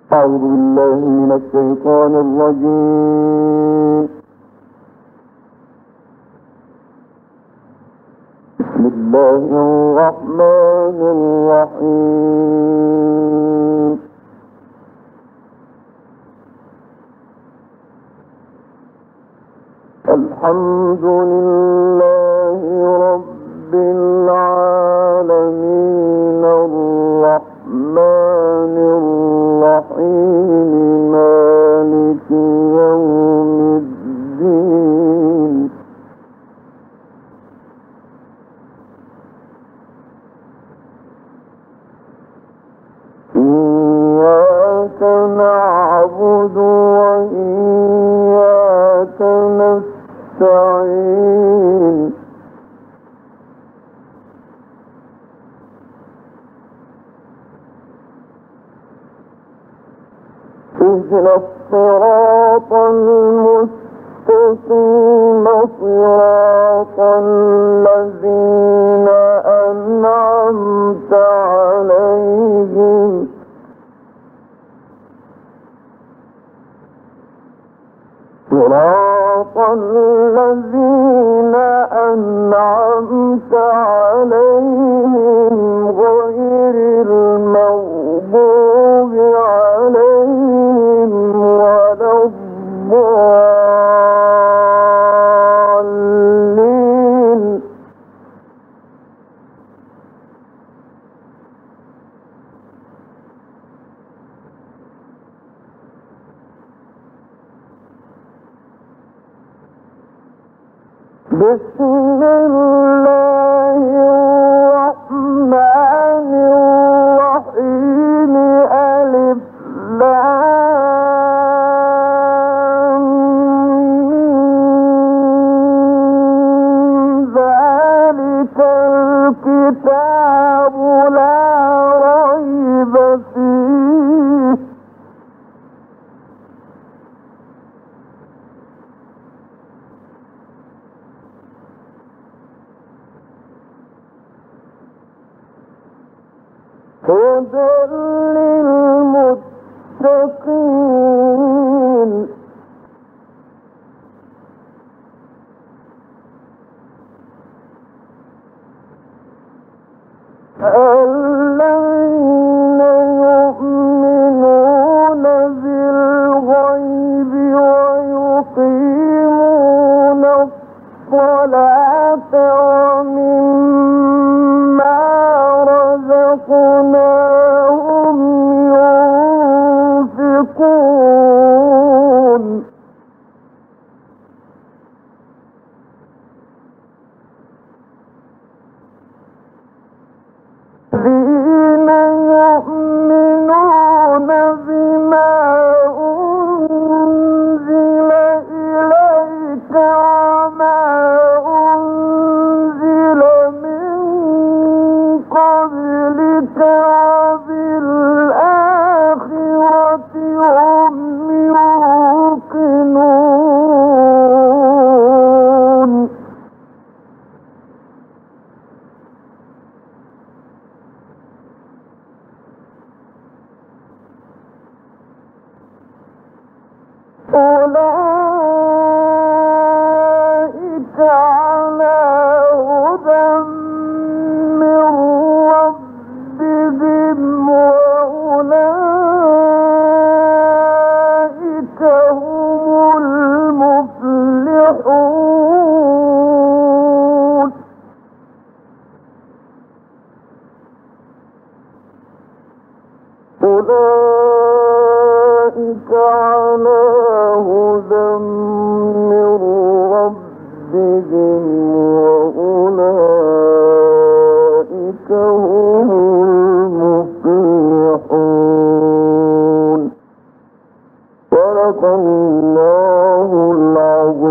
أعوذ بالله من الشيطان الرجيم. بسم الله الرحمن الرحيم. الحمد لله رب العالمين الرحمن الرحيم مالك يوم الدين. إياك نعبد وإياك نستعين. اهدنا الصراط المستقيم صراط الذين أنعمت عليهم صراط الذين أنعمت عليهم غير المغضوب عليهم ولا الضالين. بسم الله الرحمن الرحيم. ألف لام ذلك الكتاب لا ريب فيه هدى للمتقين. الذين يؤمنون بالغيب ويقيمون الصلاة ومما رزقناهم ينفقون. الذين يؤمنون بما أنزل إليك وما أنزل من قبلك وبالآخرة هم يوقنون. أولئك على هدى من ربهم وأولئك هم المفلحون. أولئك على هدى من ربهم وأولئك هم المفلحون. صدق الله العظيم.